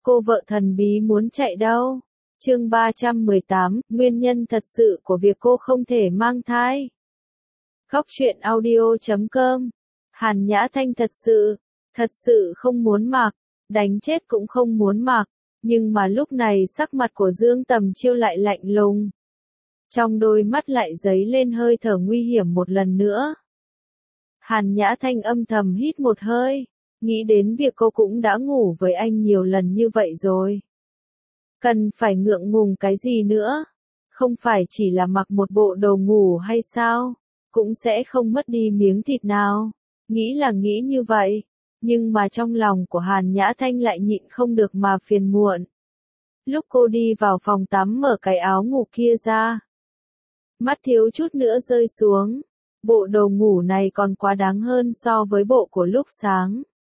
Cô vợ thần bí muốn chạy đâu? Chương 318, nguyên nhân thật sự của việc cô không thể mang thai. Khóc chuyện audio.com. Hàn Nhã Thanh thật sự không muốn mặc, đánh chết cũng không muốn mặc, nhưng mà lúc này sắc mặt của Dương Tầm Chiêu lại lạnh lùng. Trong đôi mắt lại dấy lên hơi thở nguy hiểm một lần nữa. Hàn Nhã Thanh âm thầm hít một hơi, nghĩ đến việc cô cũng đã ngủ với anh nhiều lần như vậy rồi. Cần phải ngượng ngùng cái gì nữa? Không phải chỉ là mặc một bộ đồ ngủ hay sao? Cũng sẽ không mất đi miếng thịt nào. Nghĩ là nghĩ như vậy, nhưng mà trong lòng của Hàn Nhã Thanh lại nhịn không được mà phiền muộn. Lúc cô đi vào phòng tắm mở cái áo ngủ kia ra, mắt thiếu chút nữa rơi xuống. Bộ đồ ngủ này còn quá đáng hơn so với bộ của lúc sáng.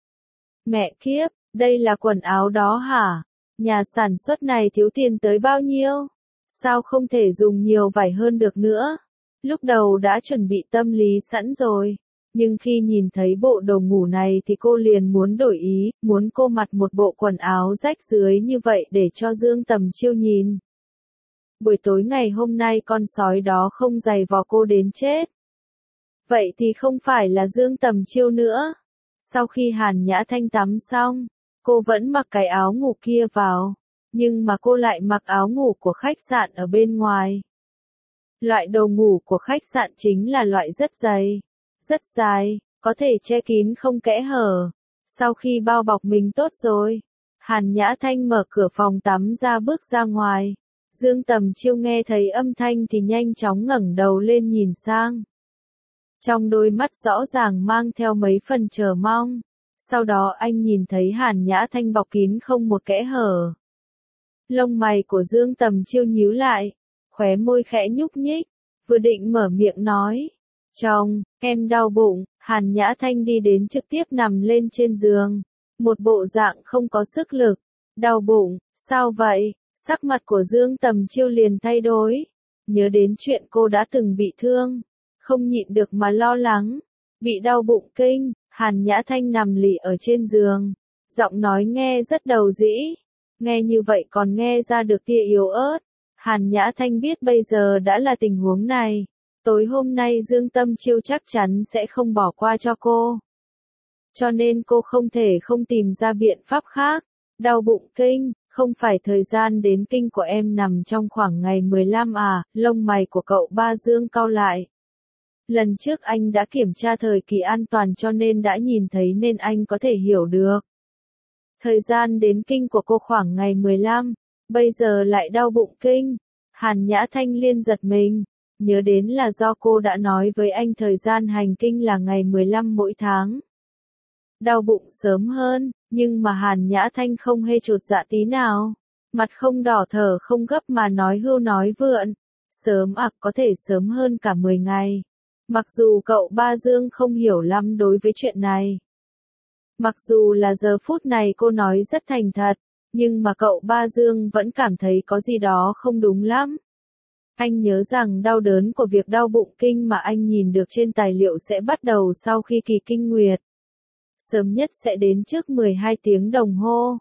Mẹ kiếp, đây là quần áo đó hả? Nhà sản xuất này thiếu tiền tới bao nhiêu? Sao không thể dùng nhiều vải hơn được nữa? Lúc đầu đã chuẩn bị tâm lý sẵn rồi, nhưng khi nhìn thấy bộ đồ ngủ này thì cô liền muốn đổi ý, muốn cô mặc một bộ quần áo rách rưới như vậy để cho Dương Tầm Chiêu nhìn. Buổi tối ngày hôm nay con sói đó không giày vò cô đến chết. Vậy thì không phải là Dương Tầm Chiêu nữa. Sau khi Hàn Nhã Thanh tắm xong, cô vẫn mặc cái áo ngủ kia vào, nhưng mà cô lại mặc áo ngủ của khách sạn ở bên ngoài. Loại đồ ngủ của khách sạn chính là loại rất dày, rất dài, có thể che kín không kẽ hở. Sau khi bao bọc mình tốt rồi, Hàn Nhã Thanh mở cửa phòng tắm ra bước ra ngoài. Dương Tầm Chiêu nghe thấy âm thanh thì nhanh chóng ngẩng đầu lên nhìn sang. Trong đôi mắt rõ ràng mang theo mấy phần chờ mong. Sau đó anh nhìn thấy Hàn Nhã Thanh bọc kín không một kẽ hở. Lông mày của Dương Tầm Chiêu nhíu lại, khóe môi khẽ nhúc nhích, vừa định mở miệng nói. Chồng, em đau bụng. Hàn Nhã Thanh đi đến trực tiếp nằm lên trên giường. Một bộ dạng không có sức lực. Đau bụng, sao vậy? Sắc mặt của Dương Tầm Chiêu liền thay đổi. Nhớ đến chuyện cô đã từng bị thương, không nhịn được mà lo lắng. Bị đau bụng kinh, Hàn Nhã Thanh nằm lì ở trên giường. Giọng nói nghe rất đầu dĩ. Nghe như vậy còn nghe ra được tia yếu ớt. Hàn Nhã Thanh biết bây giờ đã là tình huống này. Tối hôm nay Dương Tầm Chiêu chắc chắn sẽ không bỏ qua cho cô. Cho nên cô không thể không tìm ra biện pháp khác. Đau bụng kinh, không phải thời gian đến kinh của em nằm trong khoảng ngày 15 à? Lông mày của cậu ba Dương cau lại. Lần trước anh đã kiểm tra thời kỳ an toàn cho nên đã nhìn thấy nên anh có thể hiểu được. Thời gian đến kinh của cô khoảng ngày 15, bây giờ lại đau bụng kinh. Hàn Nhã Thanh liên giật mình, nhớ đến là do cô đã nói với anh thời gian hành kinh là ngày 15 mỗi tháng. Đau bụng sớm hơn, nhưng mà Hàn Nhã Thanh không hề chột dạ tí nào. Mặt không đỏ thở không gấp mà nói hưu nói vượn. Sớm có thể sớm hơn cả 10 ngày. Mặc dù cậu ba Dương không hiểu lắm đối với chuyện này. Mặc dù là giờ phút này cô nói rất thành thật, nhưng mà cậu ba Dương vẫn cảm thấy có gì đó không đúng lắm. Anh nhớ rằng đau đớn của việc đau bụng kinh mà anh nhìn được trên tài liệu sẽ bắt đầu sau khi kỳ kinh nguyệt. Sớm nhất sẽ đến trước 12 tiếng đồng hồ.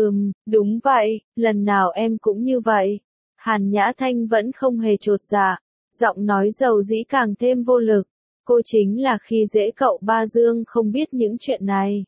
Đúng vậy, lần nào em cũng như vậy. Hàn Nhã Thanh vẫn không hề chột dạ, giọng nói dầu dĩ càng thêm vô lực. Cô chính là khi dễ cậu ba Dương không biết những chuyện này.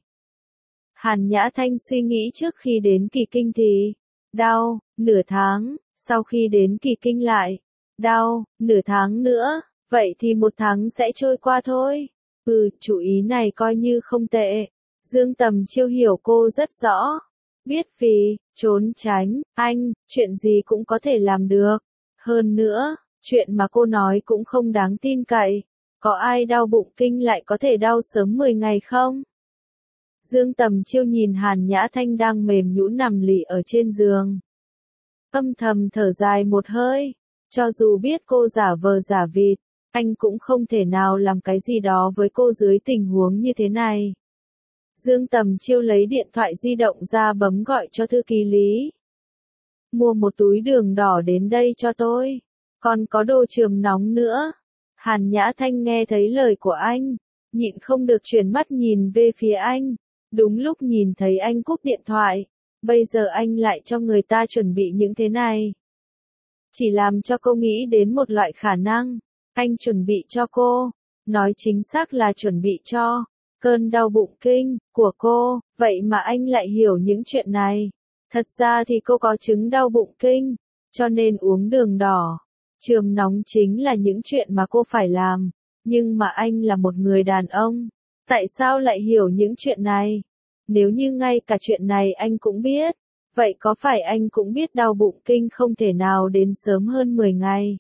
Hàn Nhã Thanh suy nghĩ trước khi đến kỳ kinh thì đau, nửa tháng, sau khi đến kỳ kinh lại đau, nửa tháng nữa, vậy thì 1 tháng sẽ trôi qua thôi. Chủ ý này coi như không tệ. Dương Tầm Chiêu hiểu cô rất rõ. Biết vì trốn tránh anh, chuyện gì cũng có thể làm được. Hơn nữa, chuyện mà cô nói cũng không đáng tin cậy. Có ai đau bụng kinh lại có thể đau sớm 10 ngày không? Dương Tầm Chiêu nhìn Hàn Nhã Thanh đang mềm nhũn nằm lì ở trên giường. Âm thầm thở dài một hơi. Cho dù biết cô giả vờ giả vịt, anh cũng không thể nào làm cái gì đó với cô dưới tình huống như thế này. Dương Tầm Chiêu lấy điện thoại di động ra bấm gọi cho thư ký Lý. Mua một túi đường đỏ đến đây cho tôi. Còn có đồ chườm nóng nữa. Hàn Nhã Thanh nghe thấy lời của anh, nhịn không được chuyển mắt nhìn về phía anh. Đúng lúc nhìn thấy anh cúp điện thoại, Bây giờ anh lại cho người ta chuẩn bị những thế này. Chỉ làm cho cô nghĩ đến một loại khả năng. Anh chuẩn bị cho cô. Nói chính xác là chuẩn bị cho cơn đau bụng kinh của cô. Vậy mà anh lại hiểu những chuyện này. Thật ra thì cô có chứng đau bụng kinh, cho nên uống đường đỏ. Chườm nóng chính là những chuyện mà cô phải làm. Nhưng mà anh là một người đàn ông. Tại sao lại hiểu những chuyện này? Nếu như ngay cả chuyện này anh cũng biết, vậy có phải anh cũng biết đau bụng kinh không thể nào đến sớm hơn 10 ngày?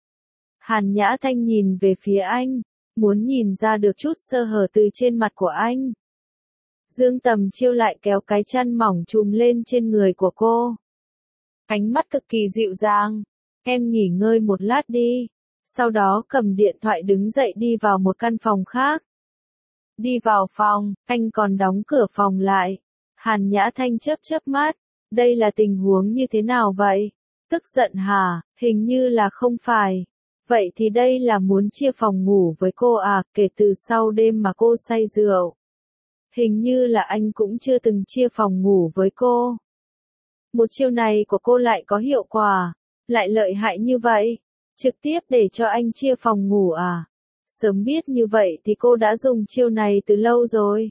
Hàn Nhã Thanh nhìn về phía anh, muốn nhìn ra được chút sơ hở từ trên mặt của anh. Dương Tầm Chiêu lại kéo cái chăn mỏng trùm lên trên người của cô. Ánh mắt cực kỳ dịu dàng. Em nghỉ ngơi một lát đi. Sau đó cầm điện thoại đứng dậy đi vào một căn phòng khác. Đi vào phòng, anh còn đóng cửa phòng lại. Hàn Nhã Thanh chớp chớp mắt. Đây là tình huống như thế nào vậy? Tức giận hả? Hình như là không phải. Vậy thì đây là muốn chia phòng ngủ với cô à, kể từ sau đêm mà cô say rượu. Hình như là anh cũng chưa từng chia phòng ngủ với cô. Một chiêu này của cô lại có hiệu quả, lại lợi hại như vậy. Trực tiếp để cho anh chia phòng ngủ à? Sớm biết như vậy thì cô đã dùng chiêu này từ lâu rồi.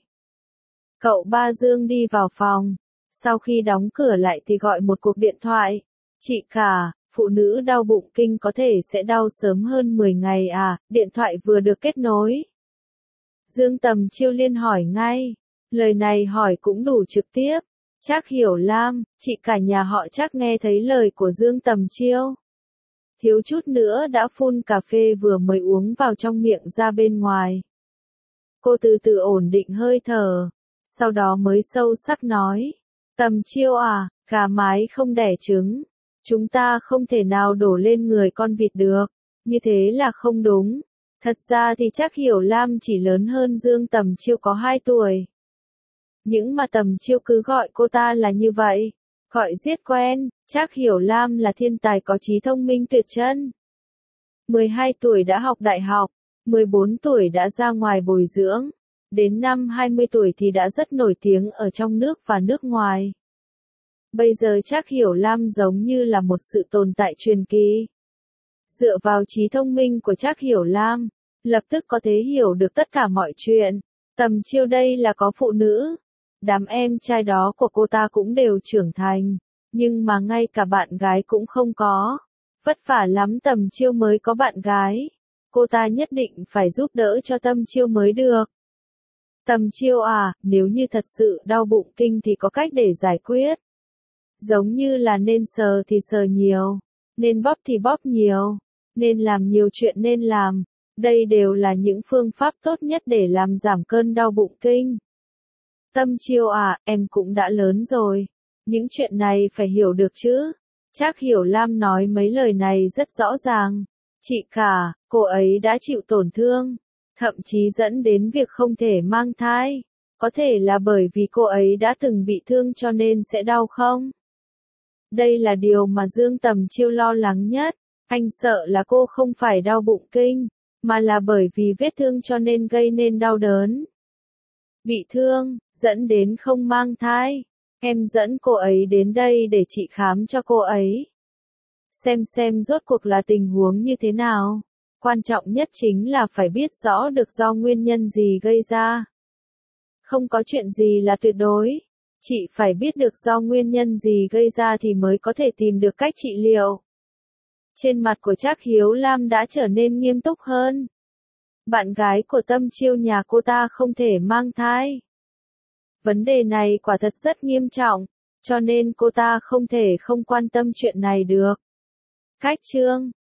Cậu ba Dương đi vào phòng. Sau khi đóng cửa lại thì gọi một cuộc điện thoại. Chị cả, phụ nữ đau bụng kinh có thể sẽ đau sớm hơn 10 ngày à? Điện thoại vừa được kết nối. Dương Tầm Chiêu liên hỏi ngay. Lời này hỏi cũng đủ trực tiếp. Trác Hiểu Lam, chị cả nhà họ Trác nghe thấy lời của Dương Tầm Chiêu. Thiếu chút nữa đã phun cà phê vừa mới uống vào trong miệng ra bên ngoài. Cô từ từ ổn định hơi thở. Sau đó mới sâu sắc nói. Tầm Chiêu à, gà mái không đẻ trứng. Chúng ta không thể nào đổ lên người con vịt được. Như thế là không đúng. Thật ra thì Trác Hiểu Lam chỉ lớn hơn Dương Tầm Chiêu có 2 tuổi. Nhưng mà Tầm Chiêu cứ gọi cô ta là như vậy. Gọi giết quen, Trác Hiểu Lam là thiên tài có trí thông minh tuyệt chân. 12 tuổi đã học đại học, 14 tuổi đã ra ngoài bồi dưỡng. Đến năm 20 tuổi thì đã rất nổi tiếng ở trong nước và nước ngoài. Bây giờ Trác Hiểu Lam giống như là một sự tồn tại truyền kỳ. Dựa vào trí thông minh của Trác Hiểu Lam, lập tức có thể hiểu được tất cả mọi chuyện. Tầm Chiêu đây là có phụ nữ. Đám em trai đó của cô ta cũng đều trưởng thành. Nhưng mà ngay cả bạn gái cũng không có. Vất vả lắm Tầm Chiêu mới có bạn gái. Cô ta nhất định phải giúp đỡ cho Tầm Chiêu mới được. Tầm Chiêu à, nếu như thật sự đau bụng kinh thì có cách để giải quyết. Giống như là nên sờ thì sờ nhiều. Nên bóp thì bóp nhiều. Nên làm nhiều chuyện nên làm. Đây đều là những phương pháp tốt nhất để làm giảm cơn đau bụng kinh. Tầm Chiêu à, em cũng đã lớn rồi. Những chuyện này phải hiểu được chứ. Trác Hiểu Lam nói mấy lời này rất rõ ràng. Chị cả, cô ấy đã chịu tổn thương. Thậm chí dẫn đến việc không thể mang thai. Có thể là bởi vì cô ấy đã từng bị thương cho nên sẽ đau không? Đây là điều mà Dương Tầm Chiêu lo lắng nhất. Anh sợ là cô không phải đau bụng kinh, mà là bởi vì vết thương cho nên gây nên đau đớn. Bị thương, dẫn đến không mang thai. Em dẫn cô ấy đến đây để chị khám cho cô ấy. Xem rốt cuộc là tình huống như thế nào. Quan trọng nhất chính là phải biết rõ được do nguyên nhân gì gây ra. Không có chuyện gì là tuyệt đối. Chị phải biết được do nguyên nhân gì gây ra thì mới có thể tìm được cách trị liệu. Trên mặt của Trác Hiếu Lam đã trở nên nghiêm túc hơn. Bạn gái của Tầm Chiêu nhà cô ta không thể mang thai. Vấn đề này quả thật rất nghiêm trọng, cho nên cô ta không thể không quan tâm chuyện này được. Cách chương